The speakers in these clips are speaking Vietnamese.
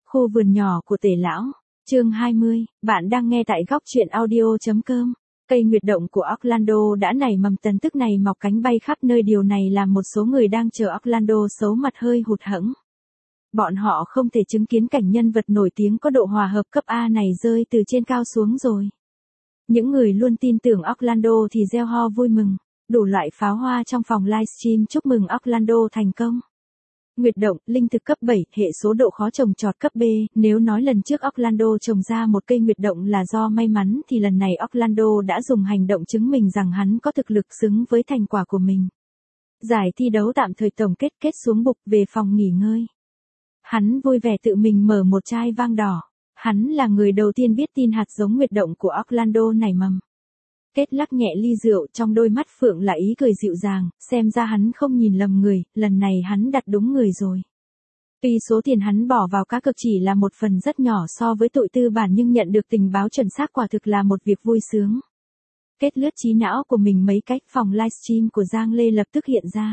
Khu vườn nhỏ của Tề lão. Chương 20, bạn đang nghe tại góc truyện audio.com. Cây nguyệt động của Orlando đã nảy mầm, tần tức này mọc cánh bay khắp nơi, điều này làm một số người đang chờ Orlando xấu mặt hơi hụt hẫng. Bọn họ không thể chứng kiến cảnh nhân vật nổi tiếng có độ hòa hợp cấp A này rơi từ trên cao xuống rồi. Những người luôn tin tưởng Orlando thì reo ho vui mừng, đủ loại pháo hoa trong phòng livestream chúc mừng Orlando thành công. Nguyệt động, linh thực cấp 7, hệ số độ khó trồng trọt cấp B, nếu nói lần trước Orlando trồng ra một cây nguyệt động là do may mắn thì lần này Orlando đã dùng hành động chứng minh rằng hắn có thực lực xứng với thành quả của mình. Giải thi đấu tạm thời tổng kết xuống bục về phòng nghỉ ngơi. Hắn vui vẻ tự mình mở một chai vang đỏ. Hắn là người đầu tiên biết tin hạt giống nguyệt động của Orlando nảy mầm. Kết lắc nhẹ ly rượu, trong đôi mắt Phượng là ý cười dịu dàng, xem ra hắn không nhìn lầm người, lần này hắn đặt đúng người rồi. Tuy số tiền hắn bỏ vào cá cược chỉ là một phần rất nhỏ so với tội tư bản, nhưng nhận được tình báo chuẩn xác quả thực là một việc vui sướng. Kết lướt trí não của mình mấy cách, phòng livestream của Giang Lê lập tức hiện ra.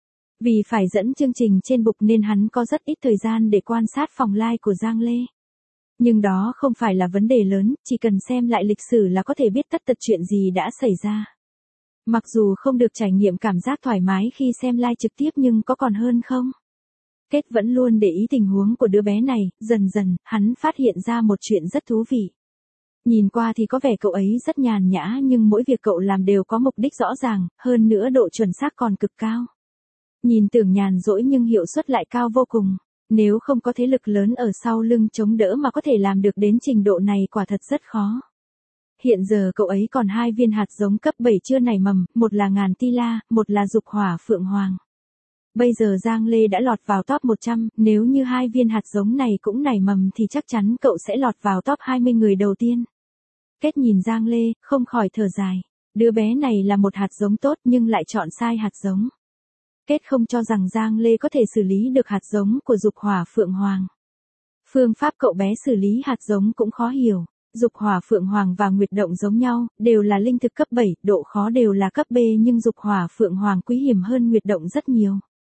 Vì phải dẫn chương trình trên bục nên hắn có rất ít thời gian để quan sát phòng live của Giang Lê. Nhưng đó không phải là vấn đề lớn, chỉ cần xem lại lịch sử là có thể biết tất tật chuyện gì đã xảy ra. Mặc dù không được trải nghiệm cảm giác thoải mái khi xem live trực tiếp nhưng có còn hơn không? Kết vẫn luôn để ý tình huống của đứa bé này, dần dần, hắn phát hiện ra một chuyện rất thú vị. Nhìn qua thì có vẻ cậu ấy rất nhàn nhã nhưng mỗi việc cậu làm đều có mục đích rõ ràng, hơn nữa độ chuẩn xác còn cực cao. Nhìn tưởng nhàn rỗi nhưng hiệu suất lại cao vô cùng. Nếu không có thế lực lớn ở sau lưng chống đỡ mà có thể làm được đến trình độ này quả thật rất khó. Hiện giờ cậu ấy còn 2 viên hạt giống cấp 7 chưa nảy mầm, một là ngàn ti la, một là dục hỏa phượng hoàng. Bây giờ Giang Lê đã lọt vào top 100, nếu như 2 viên hạt giống này cũng nảy mầm thì chắc chắn cậu sẽ lọt vào top 20 người đầu tiên. Kết nhìn Giang Lê, không khỏi thở dài. Đứa bé này là một hạt giống tốt nhưng lại chọn sai hạt giống. Kết không cho rằng Giang Lê có thể xử lý được hạt giống của dục hỏa phượng hoàng. Phương pháp cậu bé xử lý hạt giống cũng khó hiểu. Dục hỏa phượng hoàng và nguyệt động giống nhau, đều là linh thực cấp 7, độ khó đều là cấp B, nhưng dục hỏa phượng hoàng quý hiếm hơn nguyệt động rất nhiều.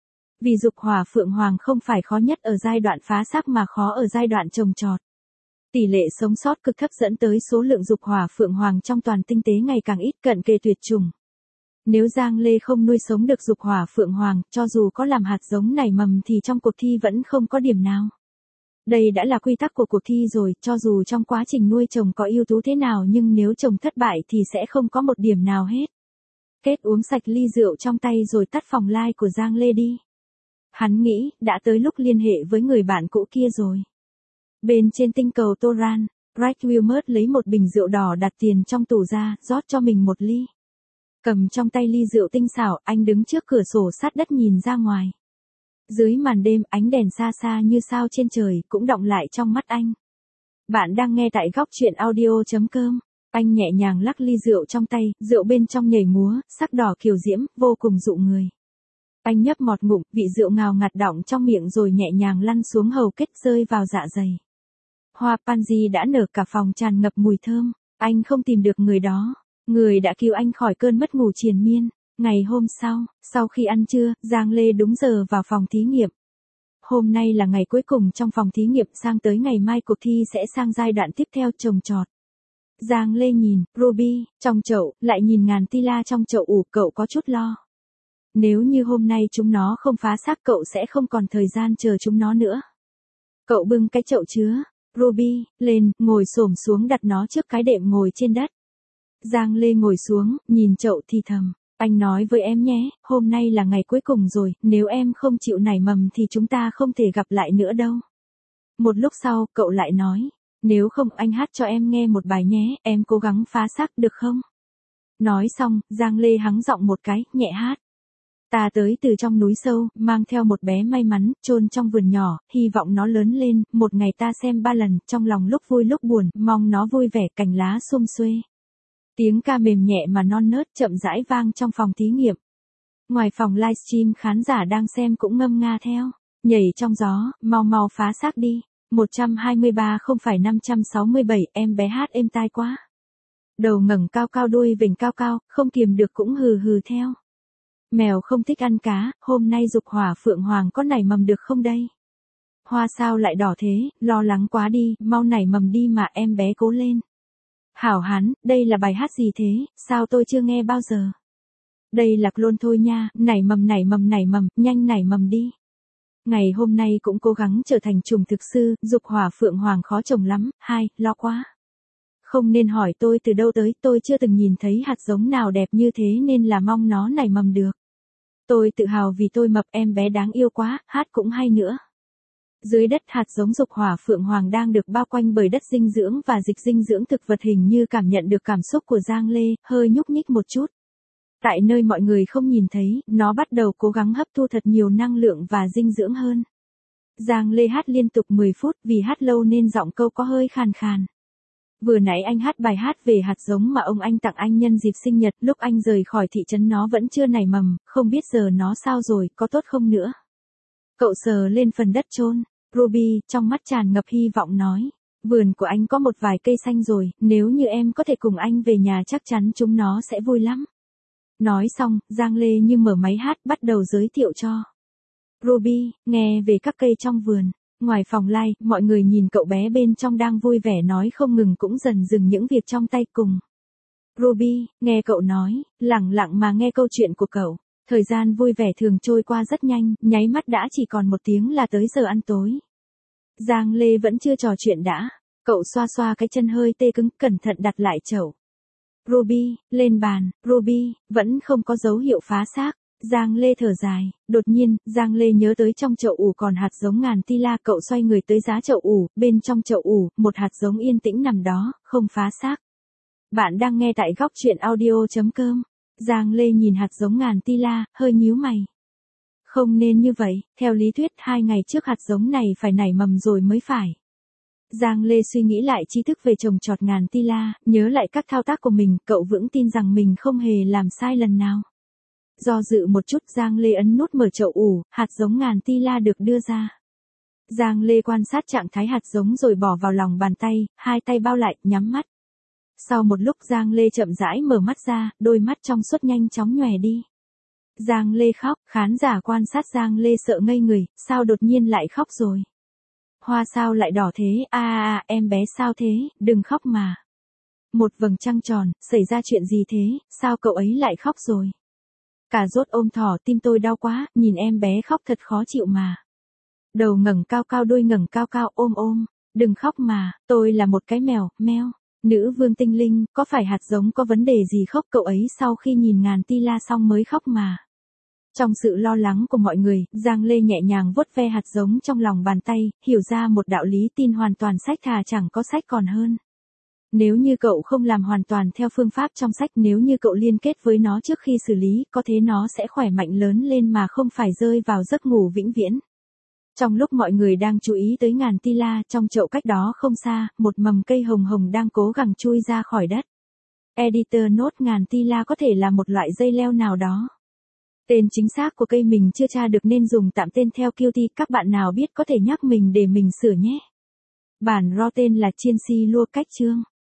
Vì dục hỏa phượng hoàng không phải khó nhất ở giai đoạn phá xác mà khó ở giai đoạn trồng trọt. Tỷ lệ sống sót cực thấp dẫn tới số lượng dục hỏa phượng hoàng trong toàn tinh tế ngày càng ít, cận kề tuyệt chủng. Nếu Giang Lê không nuôi sống được dục hỏa phượng hoàng, cho dù có làm hạt giống nảy mầm thì trong cuộc thi vẫn không có điểm nào. Đây đã là quy tắc của cuộc thi rồi, cho dù trong quá trình nuôi trồng có ưu tú thế nào nhưng nếu trồng thất bại thì sẽ không có một điểm nào hết. Kết uống sạch ly rượu trong tay rồi tắt phòng live của Giang Lê đi. Hắn nghĩ, đã tới lúc liên hệ với người bạn cũ kia rồi. Bên trên tinh cầu Toran, Bright Wilmert lấy một bình rượu đỏ đặt tiền trong tủ ra, rót cho mình một ly. Cầm trong tay ly rượu tinh xảo, anh đứng trước cửa sổ sát đất nhìn ra ngoài. Dưới màn đêm, ánh đèn xa xa như sao trên trời, cũng đọng lại trong mắt anh. Bạn đang nghe tại góc truyện audio.com. Anh nhẹ nhàng lắc ly rượu trong tay, rượu bên trong nhảy múa, sắc đỏ kiều diễm, vô cùng dụ người. Anh nhấp một ngụm, vị rượu ngào ngạt đọng trong miệng rồi nhẹ nhàng lăn xuống hầu kết rơi vào dạ dày. Hoa pansy đã nở cả phòng, tràn ngập mùi thơm. Anh không tìm được người đó. Người đã cứu anh khỏi cơn mất ngủ triền miên. Ngày hôm sau khi ăn trưa, Giang Lê đúng giờ vào phòng thí nghiệm. Hôm nay là ngày cuối cùng trong phòng thí nghiệm, sang tới ngày mai cuộc thi sẽ sang giai đoạn tiếp theo, trồng trọt. Giang Lê nhìn Ruby trong chậu, lại nhìn ngàn ti la trong chậu ủ, cậu có chút lo. Nếu như hôm nay chúng nó không phá xác cậu sẽ không còn thời gian chờ chúng nó nữa. Cậu bưng cái chậu chứa Ruby lên, ngồi xổm xuống đặt nó trước cái đệm ngồi trên đất. Giang Lê ngồi xuống, nhìn chậu thì thầm. Anh nói với em nhé, hôm nay là ngày cuối cùng rồi, nếu em không chịu nảy mầm thì chúng ta không thể gặp lại nữa đâu. Một lúc sau, cậu lại nói. Nếu không anh hát cho em nghe một bài nhé, em cố gắng phá xác được không? Nói xong, Giang Lê hắng giọng một cái, nhẹ hát. Ta tới từ trong núi sâu, mang theo một bé may mắn, chôn trong vườn nhỏ, hy vọng nó lớn lên, một ngày ta xem 3 lần, trong lòng lúc vui lúc buồn, mong nó vui vẻ, cành lá sum xuê. Tiếng ca mềm nhẹ mà non nớt chậm rãi vang trong phòng thí nghiệm. Ngoài phòng livestream khán giả đang xem cũng ngâm nga theo. Nhảy trong gió, mau mau phá xác đi. 123 không phải 567, em bé hát êm tai quá. Đầu ngẩng cao cao, đuôi vểnh cao cao, không kiềm được cũng hừ hừ theo. Mèo không thích ăn cá, hôm nay dục hỏa phượng hoàng có nảy mầm được không đây? Hoa sao lại đỏ thế, lo lắng quá đi, mau nảy mầm đi mà em bé cố lên. Hảo hán, đây là bài hát gì thế, sao tôi chưa nghe bao giờ. Đây là clone thôi nha, nảy mầm, nhanh nảy mầm đi. Ngày hôm nay cũng cố gắng trở thành trùng thực sư, dục hỏa phượng hoàng khó trồng lắm, lo quá. Không nên hỏi tôi từ đâu tới, tôi chưa từng nhìn thấy hạt giống nào đẹp như thế nên là mong nó nảy mầm được. Tôi tự hào vì tôi mập, em bé đáng yêu quá, hát cũng hay nữa. Dưới đất hạt giống dục hỏa phượng hoàng đang được bao quanh bởi đất dinh dưỡng và dịch dinh dưỡng thực vật, hình như cảm nhận được cảm xúc của Giang Lê, hơi nhúc nhích một chút. Tại nơi mọi người không nhìn thấy, nó bắt đầu cố gắng hấp thu thật nhiều năng lượng và dinh dưỡng hơn. Giang Lê hát liên tục 10 phút, vì hát lâu nên giọng câu có hơi khàn khàn. Vừa nãy anh hát bài hát về hạt giống mà ông anh tặng anh nhân dịp sinh nhật, lúc anh rời khỏi thị trấn nó vẫn chưa nảy mầm, không biết giờ nó sao rồi, có tốt không nữa. Cậu sờ lên phần đất chôn. Ruby, trong mắt tràn ngập hy vọng nói. Vườn của anh có một vài cây xanh rồi, nếu như em có thể cùng anh về nhà chắc chắn chúng nó sẽ vui lắm. Nói xong, Giang Lê như mở máy hát bắt đầu giới thiệu cho Ruby, nghe về các cây trong vườn. Ngoài phòng live, mọi người nhìn cậu bé bên trong đang vui vẻ nói không ngừng, cũng dần dừng những việc trong tay cùng Ruby, nghe cậu nói, lặng lặng mà nghe câu chuyện của cậu. Thời gian vui vẻ thường trôi qua rất nhanh, nháy mắt đã chỉ còn 1 tiếng là tới giờ ăn tối. Giang Lê vẫn chưa trò chuyện đã. Cậu xoa xoa cái chân hơi tê cứng, cẩn thận đặt lại chậu. Ruby, lên bàn, Ruby, vẫn không có dấu hiệu phá xác. Giang Lê thở dài, đột nhiên, Giang Lê nhớ tới trong chậu ủ còn hạt giống ngàn ti la, cậu xoay người tới giá chậu ủ, bên trong chậu ủ, một hạt giống yên tĩnh nằm đó, không phá xác. Bạn đang nghe tại góc truyện audio.com. Giang Lê nhìn hạt giống ngàn ti la, hơi nhíu mày. Không nên như vậy, theo lý thuyết 2 ngày trước hạt giống này phải nảy mầm rồi mới phải. Giang Lê suy nghĩ lại tri thức về trồng trọt ngàn ti la, nhớ lại các thao tác của mình, cậu vững tin rằng mình không hề làm sai lần nào. Do dự một chút, Giang Lê ấn nút mở chậu ủ, hạt giống ngàn ti la được đưa ra. Giang Lê quan sát trạng thái hạt giống rồi bỏ vào lòng bàn tay, 2 tay bao lại, nhắm mắt. Sau một lúc Giang Lê chậm rãi mở mắt ra, đôi mắt trong suốt nhanh chóng nhòe đi. Giang Lê khóc, khán giả quan sát Giang Lê sợ ngây người, sao đột nhiên lại khóc rồi. Hoa sao lại đỏ thế, em bé sao thế, đừng khóc mà. Một vầng trăng tròn, xảy ra chuyện gì thế, sao cậu ấy lại khóc rồi. Cà rốt ôm thỏ, tim tôi đau quá, nhìn em bé khóc thật khó chịu mà. Đầu ngẩng cao cao, đuôi ngẩng cao cao, ôm, đừng khóc mà, tôi là một cái mèo, meo. Nữ vương tinh linh, có phải hạt giống có vấn đề gì khóc, cậu ấy sau khi nhìn ngàn ti la xong mới khóc mà. Trong sự lo lắng của mọi người, Giang Lê nhẹ nhàng vuốt ve hạt giống trong lòng bàn tay, hiểu ra một đạo lý, tin hoàn toàn sách thà chẳng có sách còn hơn. Nếu như cậu không làm hoàn toàn theo phương pháp trong sách, nếu như cậu liên kết với nó trước khi xử lý, có thể nó sẽ khỏe mạnh lớn lên mà không phải rơi vào giấc ngủ vĩnh viễn. Trong lúc mọi người đang chú ý tới ngàn ti la, trong chậu cách đó không xa, một mầm cây hồng hồng đang cố gắng chui ra khỏi đất. Editor note: ngàn ti la có thể là một loại dây leo nào đó. Tên chính xác của cây mình chưa tra được nên dùng tạm tên theo Qt, các bạn nào biết có thể nhắc mình để mình sửa nhé. Bản raw tên là Chiên Si Lua cách chương.